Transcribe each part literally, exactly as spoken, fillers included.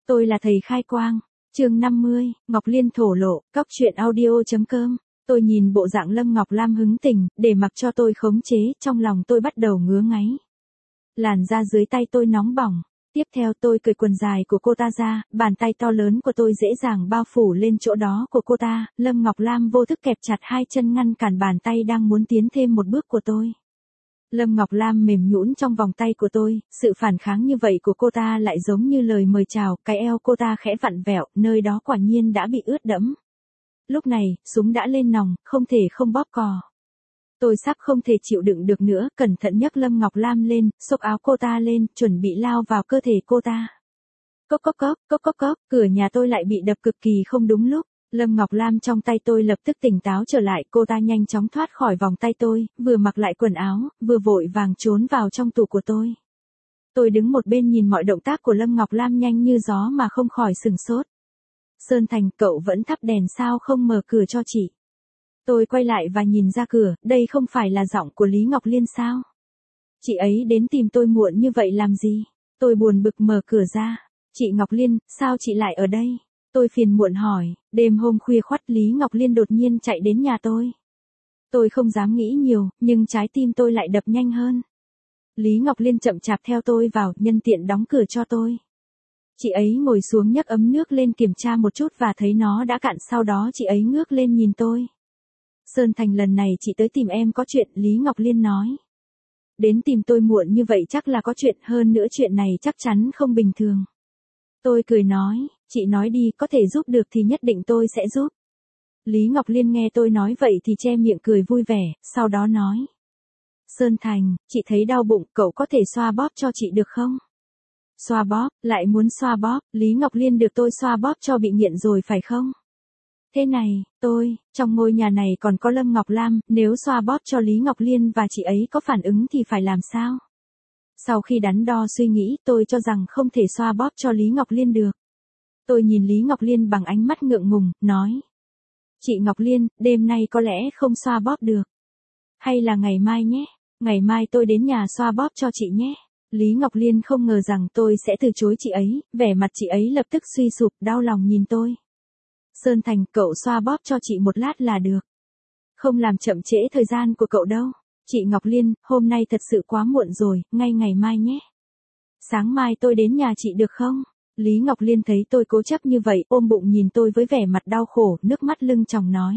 Tôi là thầy khai quang. Chương năm mươi, Ngọc Liên thổ lộ, cóc truyện audio.com. Tôi nhìn bộ dạng Lâm Ngọc Lam hứng tình, để mặc cho tôi khống chế, trong lòng tôi bắt đầu ngứa ngáy. Làn da dưới tay tôi nóng bỏng. Tiếp theo tôi cởi quần dài của cô ta ra, bàn tay to lớn của tôi dễ dàng bao phủ lên chỗ đó của cô ta. Lâm Ngọc Lam vô thức kẹp chặt hai chân ngăn cản bàn tay đang muốn tiến thêm một bước của tôi. Lâm Ngọc Lam mềm nhũn trong vòng tay của tôi, sự phản kháng như vậy của cô ta lại giống như lời mời chào, cái eo cô ta khẽ vặn vẹo, nơi đó quả nhiên đã bị ướt đẫm. Lúc này, súng đã lên nòng, không thể không bóp cò. Tôi sắp không thể chịu đựng được nữa, cẩn thận nhấc Lâm Ngọc Lam lên, xốc áo cô ta lên, chuẩn bị lao vào cơ thể cô ta. Cốc cốc cốc, cốc cốc cốc, cửa nhà tôi lại bị đập cực kỳ không đúng lúc. Lâm Ngọc Lam trong tay tôi lập tức tỉnh táo trở lại, cô ta nhanh chóng thoát khỏi vòng tay tôi, vừa mặc lại quần áo, vừa vội vàng trốn vào trong tủ của tôi. Tôi đứng một bên nhìn mọi động tác của Lâm Ngọc Lam nhanh như gió mà không khỏi sừng sốt. Sơn Thành, cậu vẫn thắp đèn sao không mở cửa cho chị? Tôi quay lại và nhìn ra cửa, đây không phải là giọng của Lý Ngọc Liên sao? Chị ấy đến tìm tôi muộn như vậy làm gì? Tôi buồn bực mở cửa ra. Chị Ngọc Liên, sao chị lại ở đây? Tôi phiền muộn hỏi, đêm hôm khuya khoắt Lý Ngọc Liên đột nhiên chạy đến nhà tôi. Tôi không dám nghĩ nhiều, nhưng trái tim tôi lại đập nhanh hơn. Lý Ngọc Liên chậm chạp theo tôi vào, nhân tiện đóng cửa cho tôi. Chị ấy ngồi xuống nhấc ấm nước lên kiểm tra một chút và thấy nó đã cạn, sau đó chị ấy ngước lên nhìn tôi. Sơn Thành, lần này chị tới tìm em có chuyện, Lý Ngọc Liên nói. Đến tìm tôi muộn như vậy chắc là có chuyện, hơn nữa chuyện này chắc chắn không bình thường. Tôi cười nói, chị nói đi, có thể giúp được thì nhất định tôi sẽ giúp. Lý Ngọc Liên nghe tôi nói vậy thì che miệng cười vui vẻ, sau đó nói. Sơn Thành, chị thấy đau bụng, cậu có thể xoa bóp cho chị được không? Xoa bóp, lại muốn xoa bóp, Lý Ngọc Liên được tôi xoa bóp cho bị nghiện rồi phải không? Thế này, tôi, trong ngôi nhà này còn có Lâm Ngọc Lam, nếu xoa bóp cho Lý Ngọc Liên và chị ấy có phản ứng thì phải làm sao? Sau khi đắn đo suy nghĩ, tôi cho rằng không thể xoa bóp cho Lý Ngọc Liên được. Tôi nhìn Lý Ngọc Liên bằng ánh mắt ngượng ngùng, nói. Chị Ngọc Liên, đêm nay có lẽ không xoa bóp được. Hay là ngày mai nhé, ngày mai tôi đến nhà xoa bóp cho chị nhé. Lý Ngọc Liên không ngờ rằng tôi sẽ từ chối chị ấy, vẻ mặt chị ấy lập tức suy sụp, đau lòng nhìn tôi. Sơn Thành, cậu xoa bóp cho chị một lát là được. Không làm chậm trễ thời gian của cậu đâu. Chị Ngọc Liên, hôm nay thật sự quá muộn rồi, ngay ngày mai nhé. Sáng mai tôi đến nhà chị được không? Lý Ngọc Liên thấy tôi cố chấp như vậy, ôm bụng nhìn tôi với vẻ mặt đau khổ, nước mắt lưng tròng nói.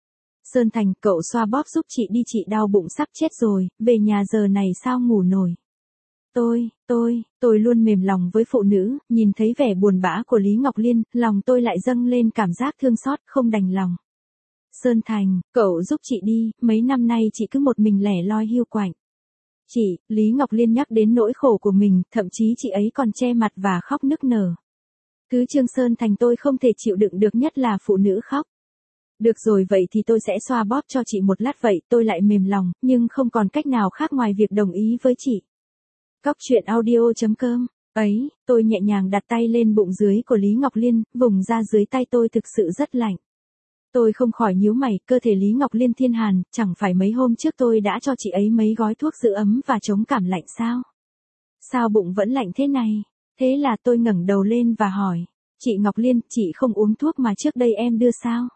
Sơn Thành, cậu xoa bóp giúp chị đi, chị đau bụng sắp chết rồi, về nhà giờ này sao ngủ nổi. Tôi, tôi, tôi luôn mềm lòng với phụ nữ, nhìn thấy vẻ buồn bã của Lý Ngọc Liên, lòng tôi lại dâng lên cảm giác thương xót, không đành lòng. Sơn Thành, cậu giúp chị đi, mấy năm nay chị cứ một mình lẻ loi hiu quạnh. Chị, Lý Ngọc Liên nhắc đến nỗi khổ của mình, thậm chí chị ấy còn che mặt và khóc nức nở. Cứ Trương Sơn Thành tôi không thể chịu đựng được, nhất là phụ nữ khóc. Được rồi, vậy thì tôi sẽ xoa bóp cho chị một lát. Vậy tôi lại mềm lòng, nhưng không còn cách nào khác ngoài việc đồng ý với chị. Cóc truyện audio.com. Ấy, tôi nhẹ nhàng đặt tay lên bụng dưới của Lý Ngọc Liên, vùng da dưới tay tôi thực sự rất lạnh. Tôi không khỏi nhíu mày, cơ thể Lý Ngọc Liên thiên hàn, chẳng phải mấy hôm trước tôi đã cho chị ấy mấy gói thuốc giữ ấm và chống cảm lạnh sao? Sao bụng vẫn lạnh thế này? Thế là tôi ngẩng đầu lên và hỏi, chị Ngọc Liên, chị không uống thuốc mà trước đây em đưa sao?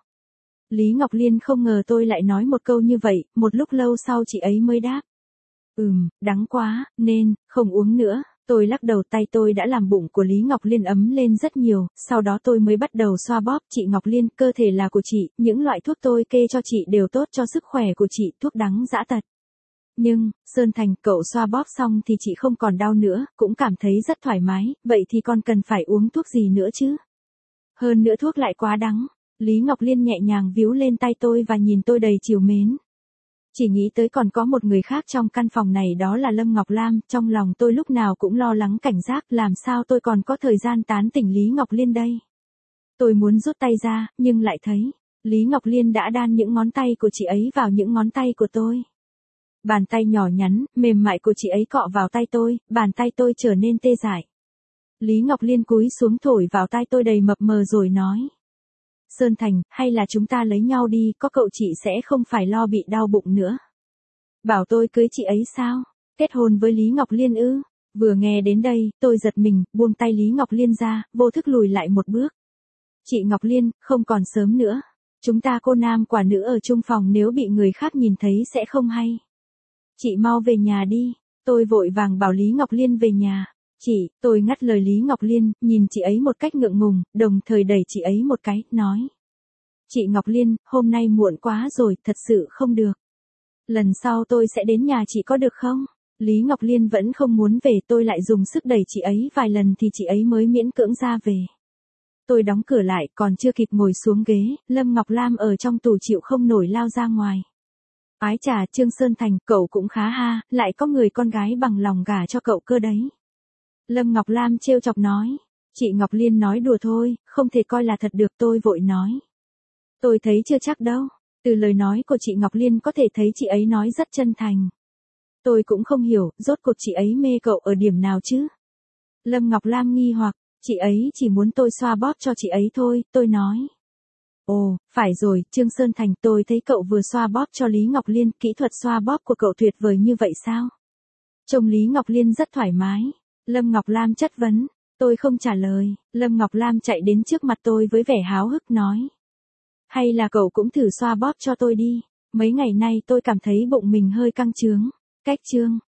Lý Ngọc Liên không ngờ tôi lại nói một câu như vậy, một lúc lâu sau chị ấy mới đáp. Ừm, đắng quá, nên, không uống nữa. Tôi lắc đầu, tay tôi đã làm bụng của Lý Ngọc Liên ấm lên rất nhiều, sau đó tôi mới bắt đầu xoa bóp. Chị Ngọc Liên, cơ thể là của chị, những loại thuốc tôi kê cho chị đều tốt cho sức khỏe của chị, thuốc đắng dã tật. Nhưng, Sơn Thành, cậu xoa bóp xong thì chị không còn đau nữa, cũng cảm thấy rất thoải mái, vậy thì còn cần phải uống thuốc gì nữa chứ? Hơn nữa thuốc lại quá đắng. Lý Ngọc Liên nhẹ nhàng víu lên tay tôi và nhìn tôi đầy trìu mến. Chỉ nghĩ tới còn có một người khác trong căn phòng này, đó là Lâm Ngọc Lam, trong lòng tôi lúc nào cũng lo lắng cảnh giác, làm sao tôi còn có thời gian tán tỉnh Lý Ngọc Liên đây. Tôi muốn rút tay ra, nhưng lại thấy, Lý Ngọc Liên đã đan những ngón tay của chị ấy vào những ngón tay của tôi. Bàn tay nhỏ nhắn, mềm mại của chị ấy cọ vào tay tôi, bàn tay tôi trở nên tê dại. Lý Ngọc Liên cúi xuống thổi vào tai tôi đầy mập mờ rồi nói. Sơn Thành, hay là chúng ta lấy nhau đi, có cậu chị sẽ không phải lo bị đau bụng nữa. Bảo tôi cưới chị ấy sao? Kết hôn với Lý Ngọc Liên ư? Vừa nghe đến đây, tôi giật mình, buông tay Lý Ngọc Liên ra, vô thức lùi lại một bước. Chị Ngọc Liên, không còn sớm nữa. Chúng ta cô nam quả nữ ở chung phòng nếu bị người khác nhìn thấy sẽ không hay. Chị mau về nhà đi. Tôi vội vàng bảo Lý Ngọc Liên về nhà. Chị, tôi ngắt lời Lý Ngọc Liên, nhìn chị ấy một cách ngượng ngùng, đồng thời đẩy chị ấy một cái, nói. Chị Ngọc Liên, hôm nay muộn quá rồi, thật sự không được. Lần sau tôi sẽ đến nhà chị có được không? Lý Ngọc Liên vẫn không muốn về, tôi lại dùng sức đẩy chị ấy vài lần thì chị ấy mới miễn cưỡng ra về. Tôi đóng cửa lại, còn chưa kịp ngồi xuống ghế, Lâm Ngọc Lam ở trong tù chịu không nổi lao ra ngoài. Ái chà, Trương Sơn Thành, cậu cũng khá ha, lại có người con gái bằng lòng gả cho cậu cơ đấy. Lâm Ngọc Lam trêu chọc nói. Chị Ngọc Liên nói đùa thôi, không thể coi là thật được, tôi vội nói. Tôi thấy chưa chắc đâu. Từ lời nói của chị Ngọc Liên có thể thấy chị ấy nói rất chân thành. Tôi cũng không hiểu, rốt cuộc chị ấy mê cậu ở điểm nào chứ? Lâm Ngọc Lam nghi hoặc, chị ấy chỉ muốn tôi xoa bóp cho chị ấy thôi, tôi nói. Ồ, phải rồi, Trương Sơn Thành, tôi thấy cậu vừa xoa bóp cho Lý Ngọc Liên, kỹ thuật xoa bóp của cậu tuyệt vời như vậy sao? Trông Lý Ngọc Liên rất thoải mái. Lâm Ngọc Lam chất vấn, tôi không trả lời, Lâm Ngọc Lam chạy đến trước mặt tôi với vẻ háo hức nói. Hay là cậu cũng thử xoa bóp cho tôi đi, mấy ngày nay tôi cảm thấy bụng mình hơi căng trướng. Cách chương